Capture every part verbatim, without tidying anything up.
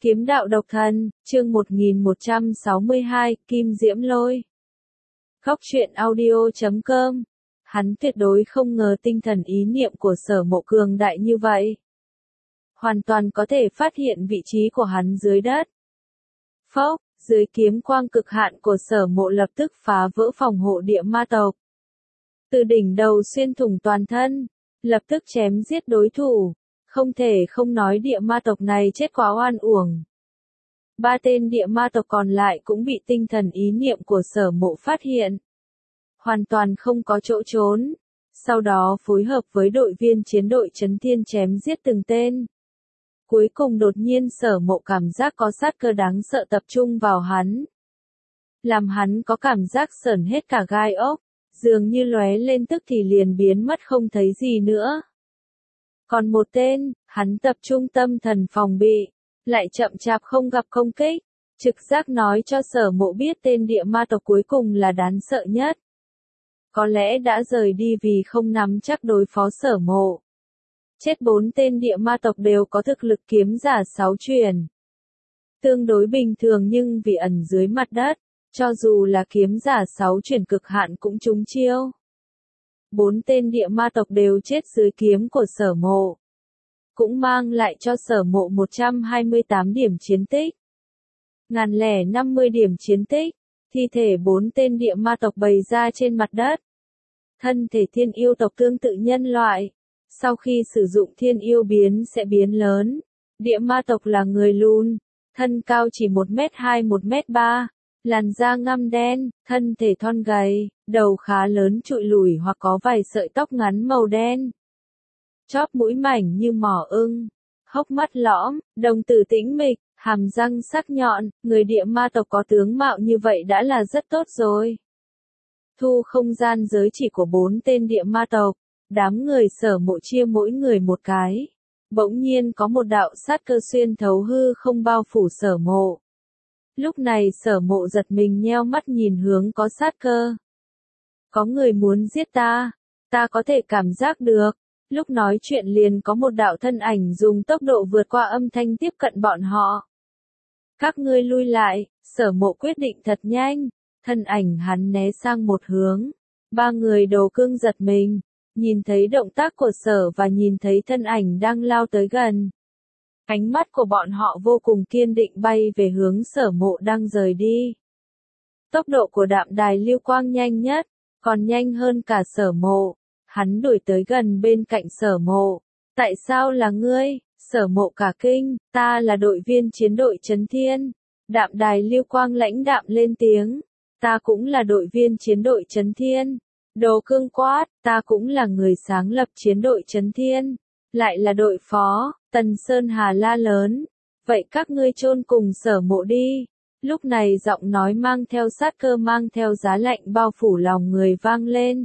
Kiếm đạo độc thần, chương một nghìn một trăm sáu mươi hai, Kim Diễm Lôi. Góc truyện audio chấm com. Hắn tuyệt đối không ngờ tinh thần ý niệm của Sở Mộ cường đại như vậy. Hoàn toàn có thể phát hiện vị trí của hắn dưới đất. Phốc, dưới kiếm quang cực hạn của Sở Mộ lập tức phá vỡ phòng hộ địa ma tộc. Từ đỉnh đầu xuyên thủng toàn thân, lập tức chém giết đối thủ. Không thể không nói địa ma tộc này chết quá oan uổng. Ba tên địa ma tộc còn lại cũng bị tinh thần ý niệm của Sở Mộ phát hiện. Hoàn toàn không có chỗ trốn. Sau đó phối hợp với đội viên chiến đội Chấn Thiên chém giết từng tên. Cuối cùng đột nhiên Sở Mộ cảm giác có sát cơ đáng sợ tập trung vào hắn. Làm hắn có cảm giác sởn hết cả gai ốc, dường như lóe lên tức thì liền biến mất không thấy gì nữa. Còn một tên, hắn tập trung tâm thần phòng bị, lại chậm chạp không gặp công kích, trực giác nói cho Sở Mộ biết tên địa ma tộc cuối cùng là đáng sợ nhất. Có lẽ đã rời đi vì không nắm chắc đối phó Sở Mộ. Chết bốn tên địa ma tộc đều có thực lực kiếm giả sáu truyền. Tương đối bình thường nhưng vì ẩn dưới mặt đất, cho dù là kiếm giả sáu truyền cực hạn cũng trúng chiêu. Bốn tên địa ma tộc đều chết dưới kiếm của Sở Mộ. Cũng mang lại cho Sở Mộ một trăm hai mươi tám điểm chiến tích. một nghìn lẻ năm mươi điểm chiến tích, thi thể bốn tên địa ma tộc bày ra trên mặt đất. Thân thể thiên yêu tộc tương tự nhân loại. Sau khi sử dụng thiên yêu biến sẽ biến lớn. Địa ma tộc là người lùn, thân cao chỉ một mét hai một mét ba. Làn da ngăm đen, thân thể thon gầy, đầu khá lớn trụi lủi hoặc có vài sợi tóc ngắn màu đen. Chóp mũi mảnh như mỏ ưng, hốc mắt lõm, đồng tử tĩnh mịch, hàm răng sắc nhọn, người địa ma tộc có tướng mạo như vậy đã là rất tốt rồi. Thu không gian giới chỉ của bốn tên địa ma tộc, đám người Sở Mộ chia mỗi người một cái. Bỗng nhiên có một đạo sát cơ xuyên thấu hư không bao phủ Sở Mộ. Lúc này Sở Mộ giật mình nheo mắt nhìn hướng có sát cơ. Có người muốn giết ta, ta có thể cảm giác được. Lúc nói chuyện liền có một đạo thân ảnh dùng tốc độ vượt qua âm thanh tiếp cận bọn họ. Các ngươi lui lại, Sở Mộ quyết định thật nhanh, thân ảnh hắn né sang một hướng. Ba người Đồ Cương giật mình, nhìn thấy động tác của Sở và nhìn thấy thân ảnh đang lao tới gần. Ánh mắt của bọn họ vô cùng kiên định bay về hướng Sở Mộ đang rời đi. Tốc độ của Đạm Đài Lưu Quang nhanh nhất, còn nhanh hơn cả Sở Mộ. Hắn đuổi tới gần bên cạnh Sở Mộ. Tại sao là ngươi? Sở Mộ cả kinh, ta là đội viên chiến đội Chấn Thiên. Đạm Đài Lưu Quang lãnh đạm lên tiếng. Ta cũng là đội viên chiến đội Chấn Thiên. Đồ Cương quát, ta cũng là người sáng lập chiến đội Chấn Thiên. Lại là đội phó, Tần Sơn Hà la lớn. Vậy các ngươi chôn cùng Sở Mộ đi. Lúc này giọng nói mang theo sát cơ mang theo giá lạnh bao phủ lòng người vang lên.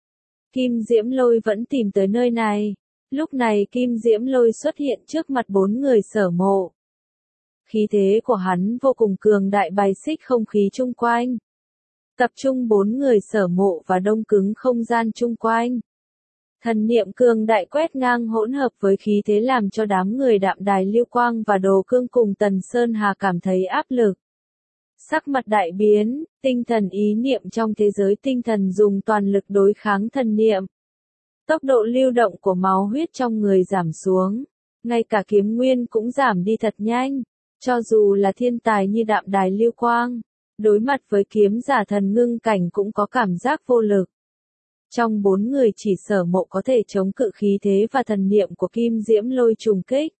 Kim Diễm Lôi vẫn tìm tới nơi này. Lúc này Kim Diễm Lôi xuất hiện trước mặt bốn người Sở Mộ. Khí thế của hắn vô cùng cường đại bài xích không khí chung quanh. Tập trung bốn người Sở Mộ và đông cứng không gian chung quanh. Thần niệm cường đại quét ngang hỗn hợp với khí thế làm cho đám người Đạm Đài Lưu Quang và Đồ Cương cùng Tần Sơn Hà cảm thấy áp lực. Sắc mặt đại biến, tinh thần ý niệm trong thế giới tinh thần dùng toàn lực đối kháng thần niệm. Tốc độ lưu động của máu huyết trong người giảm xuống. Ngay cả kiếm nguyên cũng giảm đi thật nhanh. Cho dù là thiên tài như Đạm Đài Lưu Quang, đối mặt với kiếm giả thần ngưng cảnh cũng có cảm giác vô lực. Trong bốn người chỉ Sở Mộ có thể chống cự khí thế và thần niệm của Kim Diễm Lôi trùng kích.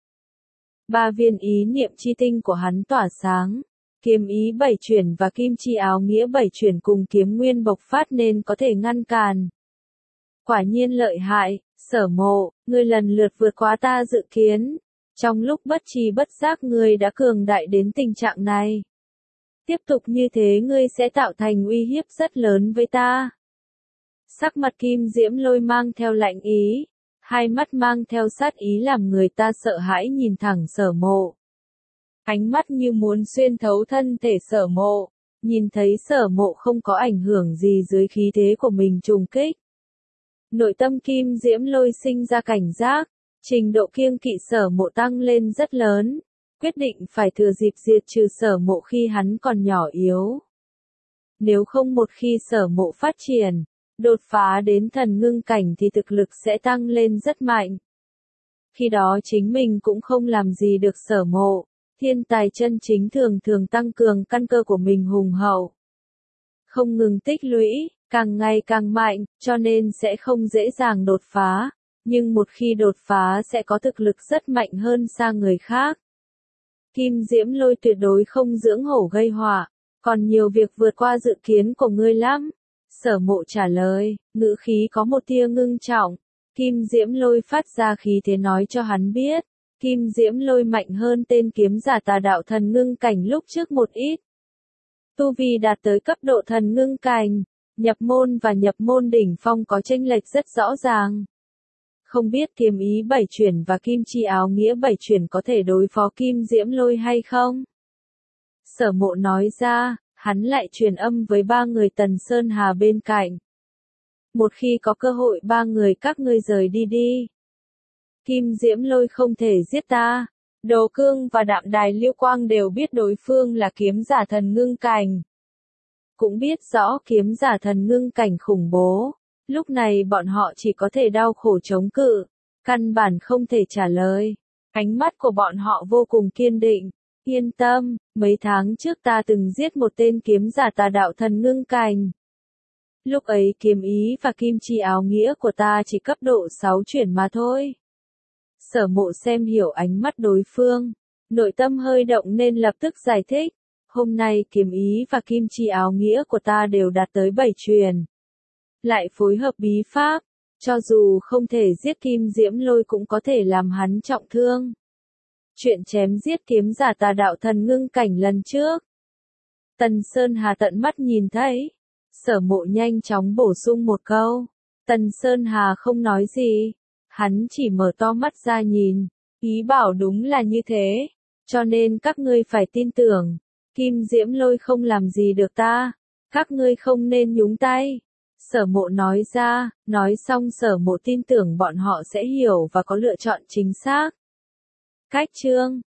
Ba viên ý niệm chi tinh của hắn tỏa sáng. Kiếm ý bảy chuyển và kim chi áo nghĩa bảy chuyển cùng kiếm nguyên bộc phát nên có thể ngăn cản. Quả nhiên lợi hại, Sở Mộ, ngươi lần lượt vượt quá ta dự kiến. Trong lúc bất tri bất giác ngươi đã cường đại đến tình trạng này. Tiếp tục như thế ngươi sẽ tạo thành uy hiếp rất lớn với ta. Sắc mặt Kim Diễm Lôi mang theo lạnh ý, hai mắt mang theo sát ý làm người ta sợ hãi nhìn thẳng Sở Mộ. Ánh mắt như muốn xuyên thấu thân thể Sở Mộ, nhìn thấy Sở Mộ không có ảnh hưởng gì dưới khí thế của mình trùng kích. Nội tâm Kim Diễm Lôi sinh ra cảnh giác, trình độ kiêng kỵ Sở Mộ tăng lên rất lớn. quyết định phải thừa dịp diệt trừ Sở Mộ khi hắn còn nhỏ yếu. Nếu không một khi Sở Mộ phát triển, đột phá đến thần ngưng cảnh thì thực lực sẽ tăng lên rất mạnh. Khi đó chính mình cũng không làm gì được Sở Mộ, thiên tài chân chính thường thường tăng cường căn cơ của mình hùng hậu. Không ngừng tích lũy, càng ngày càng mạnh, cho nên sẽ không dễ dàng đột phá, nhưng một khi đột phá sẽ có thực lực rất mạnh hơn xa người khác. Kim Diễm Lôi tuyệt đối không dưỡng hổ gây họa, còn nhiều việc vượt qua dự kiến của ngươi lắm. Sở Mộ trả lời, ngữ khí có một tia ngưng trọng. Kim Diễm Lôi phát ra khí thế nói cho hắn biết, Kim Diễm Lôi mạnh hơn tên kiếm giả tà đạo thần ngưng cảnh lúc trước một ít. Tu vi đạt tới cấp độ thần ngưng cảnh, nhập môn và nhập môn đỉnh phong có chênh lệch rất rõ ràng. Không biết kiếm ý bảy chuyển và kim chi áo nghĩa bảy chuyển có thể đối phó Kim Diễm Lôi hay không? Sở Mộ nói ra, hắn lại truyền âm với ba người Tần Sơn Hà bên cạnh. Một khi có cơ hội ba người các ngươi rời đi đi. Kim Diễm Lôi không thể giết ta. Đồ Cương và Đạm Đài Liêu Quang đều biết đối phương là kiếm giả thần ngưng cảnh. Cũng biết rõ kiếm giả thần ngưng cảnh khủng bố. Lúc này bọn họ chỉ có thể đau khổ chống cự. Căn bản không thể trả lời. Ánh mắt của bọn họ vô cùng kiên định. Yên tâm, mấy tháng trước ta từng giết một tên kiếm giả tà đạo thần ngưng cảnh. Lúc ấy kiếm ý và kim chi áo nghĩa của ta chỉ cấp độ sáu chuyển mà thôi. Sở Mộ xem hiểu ánh mắt đối phương, nội tâm hơi động nên lập tức giải thích. Hôm nay kiếm ý và kim chi áo nghĩa của ta đều đạt tới bảy truyền. Lại phối hợp bí pháp, cho dù không thể giết Kim Diễm Lôi cũng có thể làm hắn trọng thương. Chuyện chém giết kiếm giả tà đạo thần ngưng cảnh lần trước. Tần Sơn Hà tận mắt nhìn thấy. Sở Mộ nhanh chóng bổ sung một câu. Tần Sơn Hà không nói gì. Hắn chỉ mở to mắt ra nhìn. Ý bảo đúng là như thế. Cho nên các ngươi phải tin tưởng. Kim Diễm Lôi không làm gì được ta. Các ngươi không nên nhúng tay. Sở Mộ nói ra. Nói xong Sở Mộ tin tưởng bọn họ sẽ hiểu và có lựa chọn chính xác. Cách chương